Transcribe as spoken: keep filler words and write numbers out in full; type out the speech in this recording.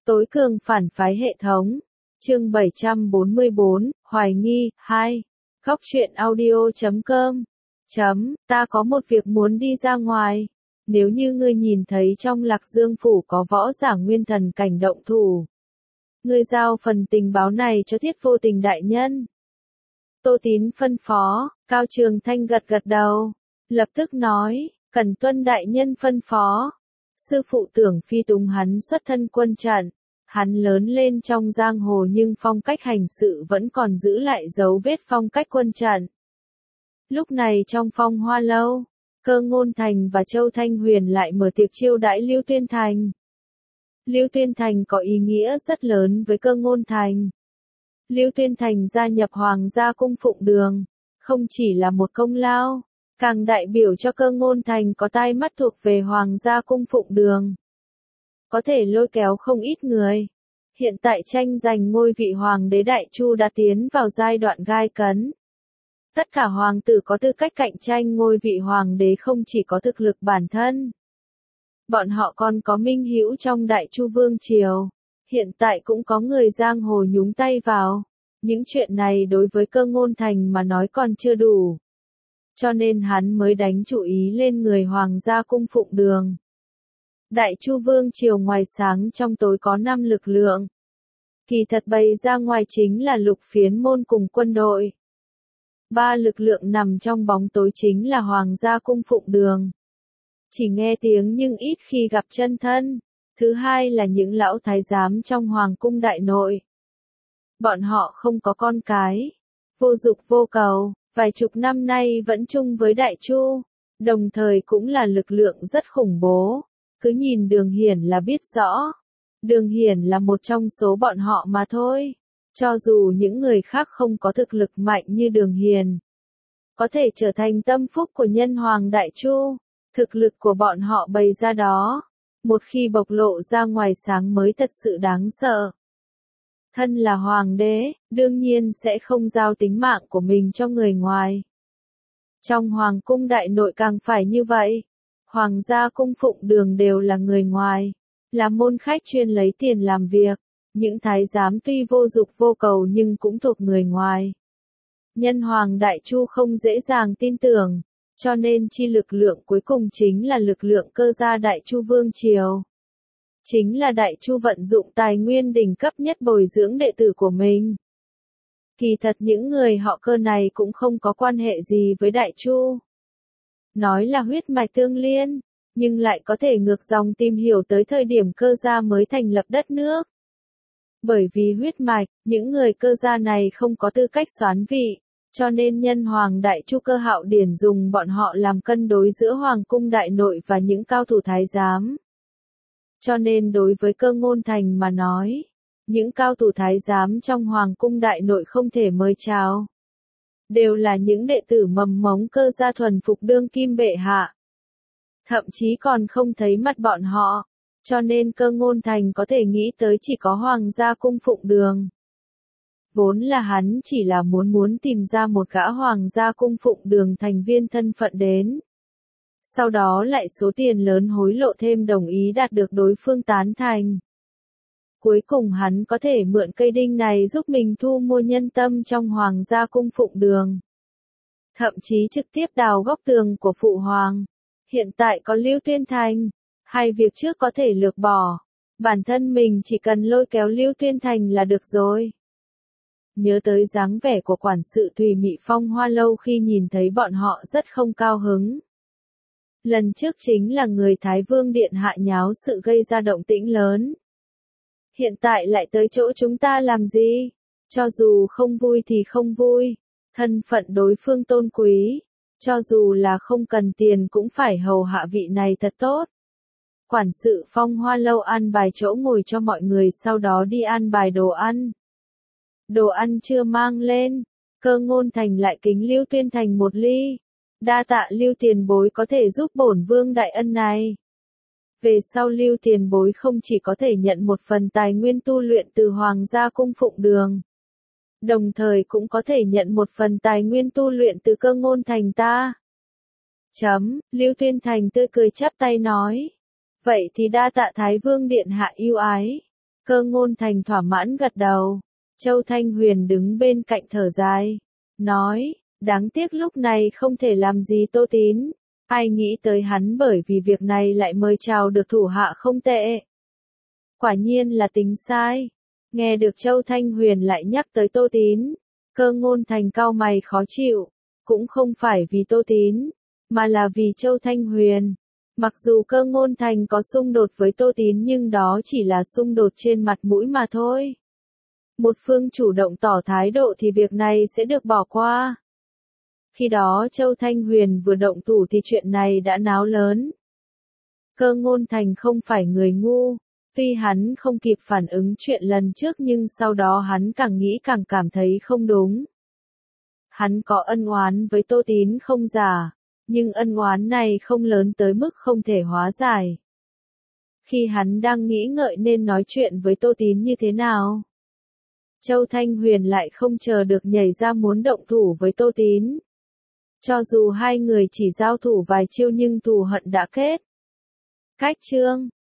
Tối cường phản phái hệ thống. Chương bảy trăm bốn mươi bốn, Hoài nghi, hai. Góc truyện audio chấm com. Chấm, ta có một việc muốn đi ra ngoài. Nếu như ngươi nhìn thấy trong Lạc Dương phủ có võ giả nguyên thần cảnh động thủ, ngươi giao phần tình báo này cho Thiết Vô Tình đại nhân. Tô Tín phân phó. Cao Trường Thanh gật gật đầu, lập tức nói, cần tuân đại nhân phân phó. Sư phụ Tưởng Phi Tùng hắn xuất thân quân trận, hắn lớn lên trong giang hồ nhưng phong cách hành sự vẫn còn giữ lại dấu vết phong cách quân trận. Lúc này trong Phong Hoa Lâu, Cơ Ngôn Thành và Châu Thanh Huyền lại mở tiệc chiêu đãi Lưu Tuyên Thành. Lưu Tuyên Thành có ý nghĩa rất lớn với Cơ Ngôn Thành. Lưu Tuyên Thành gia nhập Hoàng gia cung phụng đường, không chỉ là một công lao, càng đại biểu cho Cơ Ngôn Thành có tai mắt thuộc về Hoàng gia cung phụng đường, có thể lôi kéo không ít người. Hiện tại tranh giành ngôi vị Hoàng đế Đại Chu đã tiến vào giai đoạn gai cấn. Tất cả hoàng tử có tư cách cạnh tranh ngôi vị Hoàng đế không chỉ có thực lực bản thân, bọn họ còn có minh hữu trong Đại Chu Vương Triều. Hiện tại cũng có người giang hồ nhúng tay vào. Những chuyện này đối với Cơ Ngôn Thành mà nói còn chưa đủ, cho nên hắn mới đánh chủ ý lên người Hoàng gia cung phụng đường. Đại Chu Vương Triều ngoài sáng trong tối có năm lực lượng. Kỳ thật bày ra ngoài chính là Lục Phiến môn cùng quân đội. Ba lực lượng nằm trong bóng tối chính là Hoàng gia cung phụng đường. Chỉ nghe tiếng nhưng ít khi gặp chân thân. Thứ hai là những lão thái giám trong Hoàng cung đại nội. Bọn họ không có con cái, vô dục vô cầu, vài chục năm nay vẫn chung với Đại Chu, đồng thời cũng là lực lượng rất khủng bố. Cứ nhìn Đường Hiển là biết rõ. Đường Hiển là một trong số bọn họ mà thôi. Cho dù những người khác không có thực lực mạnh như Đường Hiển, có thể trở thành tâm phúc của nhân Hoàng Đại Chu, thực lực của bọn họ bày ra đó, một khi bộc lộ ra ngoài sáng mới thật sự đáng sợ. Thân là Hoàng đế, đương nhiên sẽ không giao tính mạng của mình cho người ngoài. Trong Hoàng cung đại nội càng phải như vậy. Hoàng gia cung phụng đường đều là người ngoài, là môn khách chuyên lấy tiền làm việc. Những thái giám tuy vô dục vô cầu nhưng cũng thuộc người ngoài. Nhân Hoàng Đại Chu không dễ dàng tin tưởng, cho nên chi lực lượng cuối cùng chính là lực lượng cơ gia Đại Chu Vương Triều. Chính là Đại Chu vận dụng tài nguyên đỉnh cấp nhất bồi dưỡng đệ tử của mình. Kỳ thật những người họ Cơ này cũng không có quan hệ gì với Đại Chu. Nói là huyết mạch tương liên, nhưng lại có thể ngược dòng tìm hiểu tới thời điểm Cơ gia mới thành lập đất nước. Bởi vì huyết mạch, những người Cơ gia này không có tư cách soán vị, cho nên nhân Hoàng Đại Chu Cơ Hạo Điển dùng bọn họ làm cân đối giữa Hoàng cung đại nội và những cao thủ thái giám. Cho nên đối với Cơ Ngôn Thành mà nói, những cao thủ thái giám trong Hoàng cung đại nội không thể mời chào. Đều là những đệ tử mầm mống Cơ gia thuần phục đương kim bệ hạ. Thậm chí còn không thấy mặt bọn họ, cho nên Cơ Ngôn Thành có thể nghĩ tới chỉ có Hoàng gia cung phụng đường. Vốn là hắn chỉ là muốn muốn tìm ra một gã Hoàng gia cung phụng đường thành viên thân phận đến. Sau đó lại số tiền lớn hối lộ thêm đồng ý đạt được đối phương tán thành. Cuối cùng hắn có thể mượn cây đinh này giúp mình thu mua nhân tâm trong Hoàng gia cung phụng đường. Thậm chí trực tiếp đào góc tường của phụ hoàng. Hiện tại có Lưu Tuyên Thành, hai việc trước có thể lược bỏ. Bản thân mình chỉ cần lôi kéo Lưu Tuyên Thành là được rồi. Nhớ tới dáng vẻ của quản sự Thùy Mị Phong Hoa Lâu khi nhìn thấy bọn họ rất không cao hứng. Lần trước chính là người Thái Vương Điện hạ nháo sự gây ra động tĩnh lớn. Hiện tại lại tới chỗ chúng ta làm gì? Cho dù không vui thì không vui. Thân phận đối phương tôn quý. Cho dù là không cần tiền cũng phải hầu hạ vị này thật tốt. Quản sự Phong Hoa Lâu an bài chỗ ngồi cho mọi người, sau đó đi an bài đồ ăn. Đồ ăn chưa mang lên, Cơ Ngôn Thành lại kính Lưu Tuyên Thành một ly. Đa tạ Lưu tiền bối có thể giúp bổn vương đại ân này. Về sau Lưu tiền bối không chỉ có thể nhận một phần tài nguyên tu luyện từ Hoàng gia cung phụng đường, đồng thời cũng có thể nhận một phần tài nguyên tu luyện từ Cơ Ngôn Thành ta. Chấm, Lưu Tuyên Thành tươi cười chắp tay nói. Vậy thì đa tạ Thái Vương Điện hạ yêu ái. Cơ Ngôn Thành thỏa mãn gật đầu. Châu Thanh Huyền đứng bên cạnh thở dài. Nói, đáng tiếc lúc này không thể làm gì Tô Tín. Ai nghĩ tới hắn bởi vì việc này lại mời chào được thủ hạ không tệ. Quả nhiên là tính sai. Nghe được Châu Thanh Huyền lại nhắc tới Tô Tín. Cơ Ngôn Thành cau mày khó chịu. Cũng không phải vì Tô Tín, mà là vì Châu Thanh Huyền. Mặc dù Cơ Ngôn Thành có xung đột với Tô Tín nhưng đó chỉ là xung đột trên mặt mũi mà thôi. Một phương chủ động tỏ thái độ thì việc này sẽ được bỏ qua. Khi đó Châu Thanh Huyền vừa động thủ thì chuyện này đã náo lớn. Cơ Ngôn Thành không phải người ngu, tuy hắn không kịp phản ứng chuyện lần trước nhưng sau đó hắn càng nghĩ càng cảm thấy không đúng. Hắn có ân oán với Tô Tín không giả, nhưng ân oán này không lớn tới mức không thể hóa giải. Khi hắn đang nghĩ ngợi nên nói chuyện với Tô Tín như thế nào, Châu Thanh Huyền lại không chờ được nhảy ra muốn động thủ với Tô Tín. Cho dù hai người chỉ giao thủ vài chiêu nhưng thù hận đã kết. Cách chương